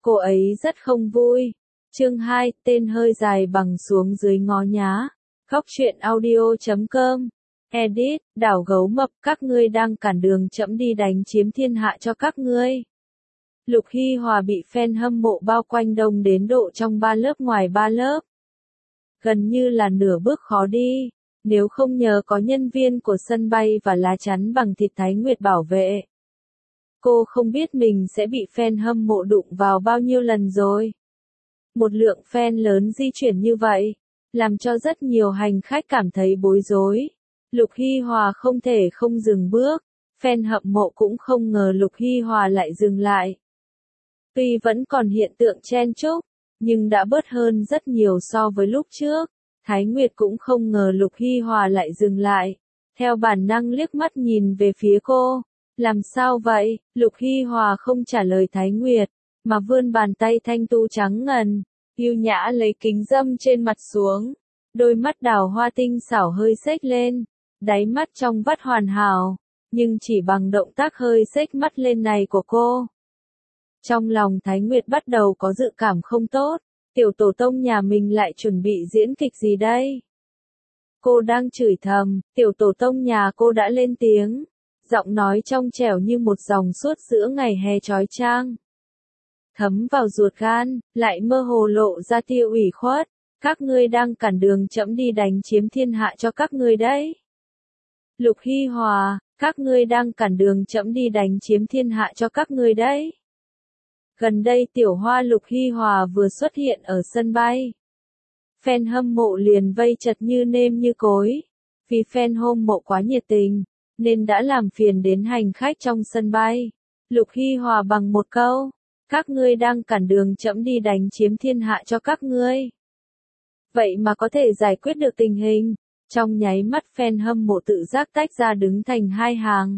Cô ấy rất không vui. Chương 2, tên hơi dài bằng xuống dưới ngó nhá. Góc truyện audio.com. Edit, đảo gấu mập, các ngươi đang cản đường trẫm đi đánh chiếm thiên hạ cho các ngươi. Lục Hy Hòa bị fan hâm mộ bao quanh đông đến độ trong 3 lớp ngoài 3 lớp. Gần như là nửa bước khó đi, nếu không nhờ có nhân viên của sân bay và lá chắn bằng thịt Thái Nguyệt bảo vệ. Cô không biết mình sẽ bị fan hâm mộ đụng vào bao nhiêu lần rồi. Một lượng fan lớn di chuyển như vậy, làm cho rất nhiều hành khách cảm thấy bối rối. Lục Hy Hòa không thể không dừng bước, fan hâm mộ cũng không ngờ Lục Hy Hòa lại dừng lại. Tuy vẫn còn hiện tượng chen chúc, nhưng đã bớt hơn rất nhiều so với lúc trước. Thái Nguyệt cũng không ngờ Lục Hy Hòa lại dừng lại, theo bản năng liếc mắt nhìn về phía cô. Làm sao vậy? Lục Hy Hòa không trả lời Thái Nguyệt, mà vươn bàn tay thanh tu trắng ngần, yêu nhã lấy kính râm trên mặt xuống. Đôi mắt đào hoa tinh xảo hơi xếch lên, đáy mắt trong vắt hoàn hảo, nhưng chỉ bằng động tác hơi xếch mắt lên này của cô. Trong lòng Thái Nguyệt bắt đầu có dự cảm không tốt, tiểu tổ tông nhà mình lại chuẩn bị diễn kịch gì đây? Cô đang chửi thầm, tiểu tổ tông nhà cô đã lên tiếng. Giọng nói trong trẻo như một dòng suốt giữa ngày hè chói chang. Thấm vào ruột gan, lại mơ hồ lộ ra tia ủy khuất. Các ngươi đang cản đường trẫm đi đánh chiếm thiên hạ cho các ngươi đấy. Lục Hy Hòa, các ngươi đang cản đường trẫm đi đánh chiếm thiên hạ cho các ngươi đấy. Gần đây tiểu hoa Lục Hy Hòa vừa xuất hiện ở sân bay. Fan hâm mộ liền vây chật như nêm như cối. Vì fan hâm mộ quá nhiệt tình, nên đã làm phiền đến hành khách trong sân bay. Lục Hy Hòa bằng một câu, các ngươi đang cản đường trẫm đi đánh chiếm thiên hạ cho các ngươi. Vậy mà có thể giải quyết được tình hình, trong nháy mắt fan hâm mộ tự giác tách ra đứng thành hai hàng.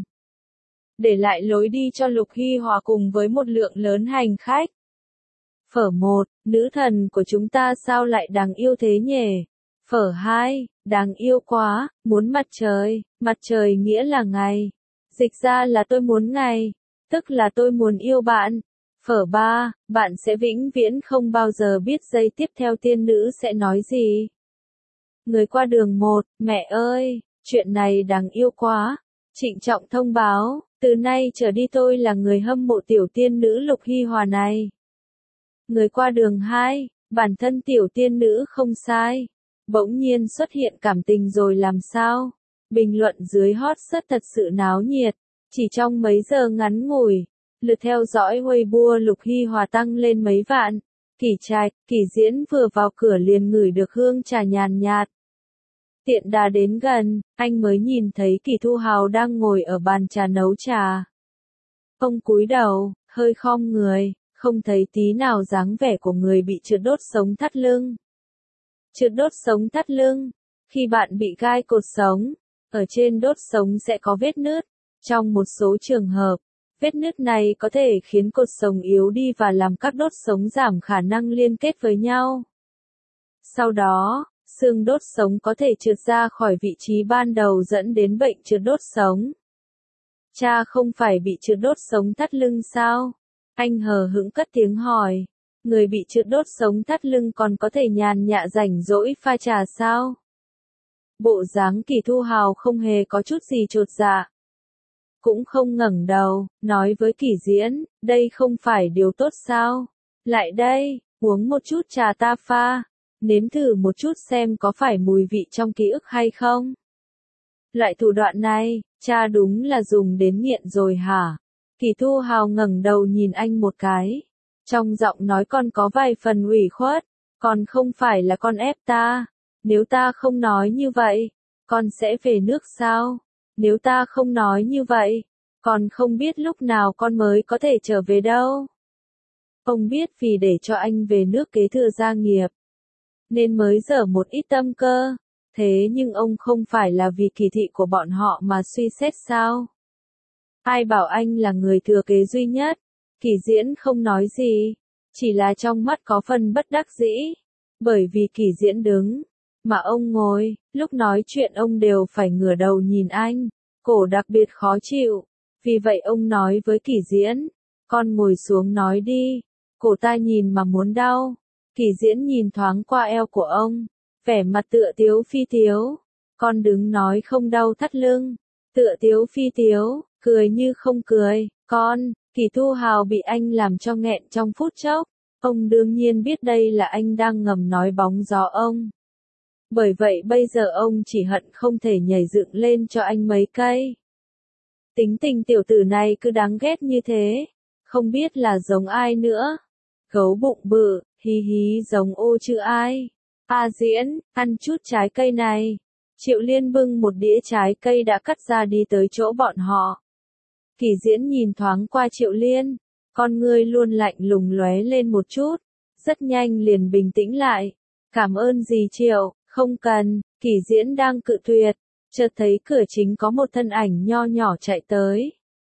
Để lại lối đi cho Lục Hy Hòa cùng với một lượng lớn hành khách. Phở 1, nữ thần của chúng ta sao lại đáng yêu thế nhỉ? Phở 2, đáng yêu quá, muốn mặt trời nghĩa là ngày. Dịch ra là tôi muốn ngày, tức là tôi muốn yêu bạn. Phở 3, bạn sẽ vĩnh viễn không bao giờ biết giây tiếp theo tiên nữ sẽ nói gì. Người qua đường 1, mẹ ơi, chuyện này đáng yêu quá. Trịnh trọng thông báo, từ nay trở đi tôi là người hâm mộ tiểu tiên nữ Lục Hy Hòa này. Người qua đường 2, bản thân tiểu tiên nữ không sai. Bỗng nhiên xuất hiện cảm tình rồi làm sao? Bình luận dưới hot search thật sự náo nhiệt. Chỉ trong mấy giờ ngắn ngủi, lượt theo dõi Weibo Lục Hy Hòa tăng lên mấy vạn. Kỷ Trạch, Kỷ Diễn vừa vào cửa liền ngửi được hương trà nhàn nhạt. Tiện đà đến gần, anh mới nhìn thấy Kỷ Thu Hào đang ngồi ở bàn trà nấu trà. Ông cúi đầu, hơi khom người, không thấy tí nào dáng vẻ của người bị trượt đốt sống thắt lưng. Trượt đốt sống thắt lưng, khi bạn bị gai cột sống, ở trên đốt sống sẽ có vết nứt. Trong một số trường hợp, vết nứt này có thể khiến cột sống yếu đi và làm các đốt sống giảm khả năng liên kết với nhau. Sau đó, xương đốt sống có thể trượt ra khỏi vị trí ban đầu dẫn đến bệnh trượt đốt sống. Cha không phải bị trượt đốt sống thắt lưng sao? Anh hờ hững cất tiếng hỏi. Người bị trượt đốt sống thắt lưng còn có thể nhàn nhã rảnh rỗi pha trà sao? Bộ dáng Kỷ Thu Hào không hề có chút gì chột dạ. Cũng không ngẩng đầu, nói với Kỷ Diễn, đây không phải điều tốt sao? Lại đây, uống một chút trà ta pha, nếm thử một chút xem có phải mùi vị trong ký ức hay không? Loại thủ đoạn này, cha đúng là dùng đến nghiện rồi hả? Kỷ Thu Hào ngẩng đầu nhìn anh một cái. Trong giọng nói con có vài phần ủy khuất, con không phải là con ép ta. Nếu ta không nói như vậy, con sẽ về nước sao? Nếu ta không nói như vậy, con không biết lúc nào con mới có thể trở về đâu. Ông biết vì để cho anh về nước kế thừa gia nghiệp, nên mới dở một ít tâm cơ. Thế nhưng ông không phải là vì kỳ thị của bọn họ mà suy xét sao? Ai bảo anh là người thừa kế duy nhất? Kỷ Diễn không nói gì, chỉ là trong mắt có phần bất đắc dĩ. Bởi vì Kỷ Diễn đứng, mà ông ngồi, lúc nói chuyện ông đều phải ngửa đầu nhìn anh, cổ đặc biệt khó chịu. Vì vậy ông nói với Kỷ Diễn, con ngồi xuống nói đi, cổ ta nhìn mà muốn đau. Kỳ Diễn nhìn thoáng qua eo của ông, vẻ mặt tựa tiếu phi tiếu. Con đứng nói không đau thắt lưng. Tựa tiếu phi tiếu, cười như không cười. Con, Kỳ Thu Hào bị anh làm cho nghẹn trong phút chốc. Ông đương nhiên biết đây là anh đang ngầm nói bóng gió ông. Bởi vậy bây giờ ông chỉ hận không thể nhảy dựng lên cho anh mấy cây. Tính tình tiểu tử này cứ đáng ghét như thế. Không biết là giống ai nữa. Gấu bụng bự, hí hí giống ô chứ ai. Diễn, ăn chút trái cây này. Triệu Liên bưng một đĩa trái cây đã cắt ra đi tới chỗ bọn họ. Kỳ Diễn nhìn thoáng qua Triệu Liên, con ngươi luôn lạnh lùng lóe lên một chút, rất nhanh liền bình tĩnh lại. Cảm ơn dì Triệu, không cần. Kỳ Diễn đang cự tuyệt, chợt thấy cửa chính có một thân ảnh nho nhỏ chạy tới.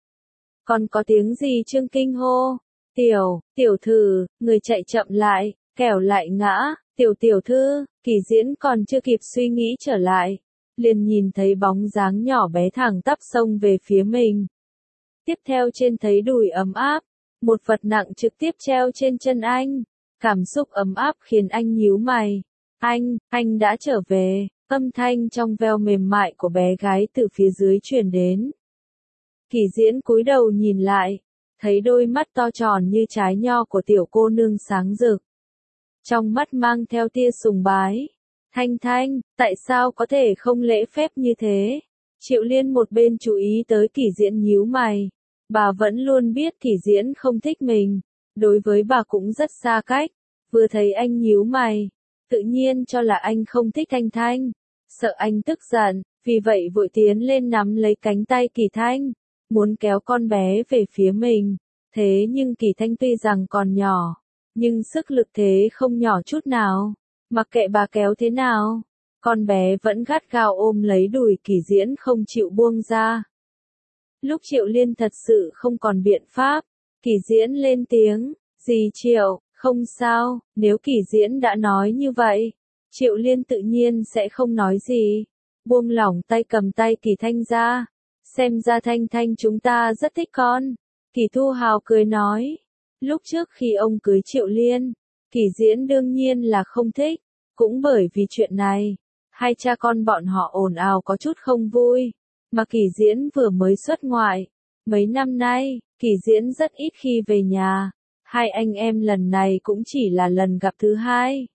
Còn có tiếng gì Trương Kinh hô, tiểu thư, người chạy chậm lại, kẻo lại ngã. Tiểu thư. Kỳ Diễn còn chưa kịp suy nghĩ trở lại, liền nhìn thấy bóng dáng nhỏ bé thẳng tắp xông về phía mình. Tiếp theo trên thấy đùi ấm áp, một vật nặng trực tiếp treo trên chân anh. Cảm xúc ấm áp khiến anh nhíu mày. Anh đã trở về. Âm thanh trong veo mềm mại của bé gái từ phía dưới truyền đến. Kỳ Diễn cúi đầu nhìn lại, thấy đôi mắt to tròn như trái nho của tiểu cô nương sáng rực. Trong mắt mang theo tia sùng bái. Thanh, tại sao có thể không lễ phép như thế? Triệu Liên một bên chú ý tới Kỳ Diễn nhíu mày. Bà vẫn luôn biết Kỳ Diễn không thích mình. Đối với bà cũng rất xa cách. Vừa thấy anh nhíu mày, tự nhiên cho là anh không thích Thanh. Sợ anh tức giận, vì vậy vội tiến lên nắm lấy cánh tay Kỳ Thanh, muốn kéo con bé về phía mình. Thế nhưng Kỳ Thanh tuy rằng còn nhỏ, nhưng sức lực thế không nhỏ chút nào. Mặc kệ bà kéo thế nào, con bé vẫn gắt gao ôm lấy đùi Kỳ Diễn không chịu buông ra. Lúc Triệu Liên thật sự không còn biện pháp, Kỳ Diễn lên tiếng, dì Triệu, không sao. Nếu Kỳ Diễn đã nói như vậy, Triệu Liên tự nhiên sẽ không nói gì. Buông lỏng tay cầm tay Kỳ Thanh ra. Xem ra Thanh chúng ta rất thích con. Kỳ Thu Hào cười nói. Lúc trước khi ông cưới Triệu Liên, Kỳ Diễn đương nhiên là không thích. Cũng bởi vì chuyện này, hai cha con bọn họ ồn ào có chút không vui. Mà Kỳ Diễn vừa mới xuất ngoại. Mấy năm nay, Kỳ Diễn rất ít khi về nhà. Hai anh em lần này cũng chỉ là lần gặp thứ hai.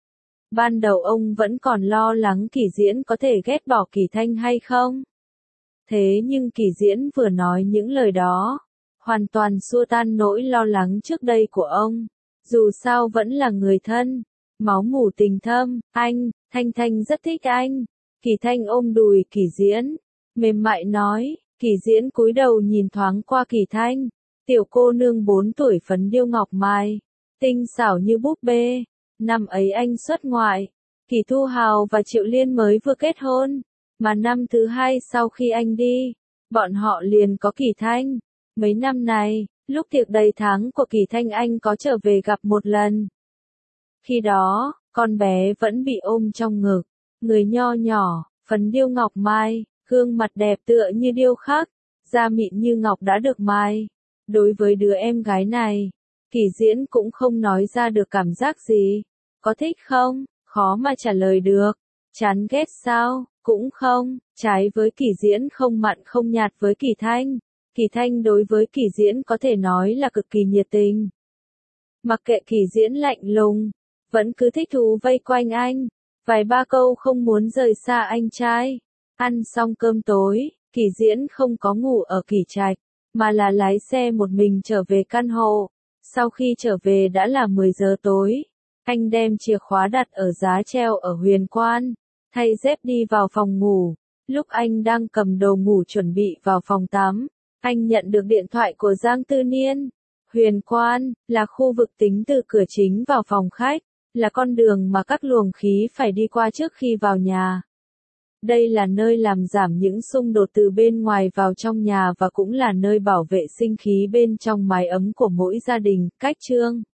Ban đầu ông vẫn còn lo lắng Kỳ Diễn có thể ghét bỏ Kỳ Thanh hay không. Thế nhưng Kỳ Diễn vừa nói những lời đó, hoàn toàn xua tan nỗi lo lắng trước đây của ông. Dù sao vẫn là người thân, máu mủ tình thâm. Thanh rất thích anh. Kỳ Thanh ôm đùi Kỳ Diễn, mềm mại nói. Kỳ Diễn cúi đầu nhìn thoáng qua Kỳ Thanh. Tiểu cô nương 4 tuổi phấn điêu ngọc mai, tinh xảo như búp bê. Năm ấy anh xuất ngoại, Kỳ Thu Hào và Triệu Liên mới vừa kết hôn, mà năm thứ hai sau khi anh đi, bọn họ liền có Kỳ Thanh. Mấy năm này, lúc tiệc đầy tháng của Kỳ Thanh anh có trở về gặp một lần. Khi đó, con bé vẫn bị ôm trong ngực, người nho nhỏ, phấn điêu ngọc mai, gương mặt đẹp tựa như điêu khắc, da mịn như ngọc đã được mai. Đối với đứa em gái này, Kỳ Diễn cũng không nói ra được cảm giác gì. Có thích không? Khó mà trả lời được. Chán ghét sao? Cũng không. Trái với Kỳ Diễn không mặn không nhạt với Kỳ Thanh. Kỳ Thanh đối với Kỳ Diễn có thể nói là cực kỳ nhiệt tình. Mặc kệ Kỳ Diễn lạnh lùng, vẫn cứ thích thú vây quanh anh. Vài ba câu không muốn rời xa anh trai. Ăn xong cơm tối, Kỳ Diễn không có ngủ ở Kỳ Trạch, mà là lái xe một mình trở về căn hộ. Sau khi trở về đã là 10 giờ tối. Anh đem chìa khóa đặt ở giá treo ở Huyền Quan, thay dép đi vào phòng ngủ. Lúc anh đang cầm đồ ngủ chuẩn bị vào phòng tắm, anh nhận được điện thoại của Giang Tư Niên. Huyền Quan là khu vực tính từ cửa chính vào phòng khách, là con đường mà các luồng khí phải đi qua trước khi vào nhà. Đây là nơi làm giảm những xung đột từ bên ngoài vào trong nhà và cũng là nơi bảo vệ sinh khí bên trong mái ấm của mỗi gia đình. Cách chương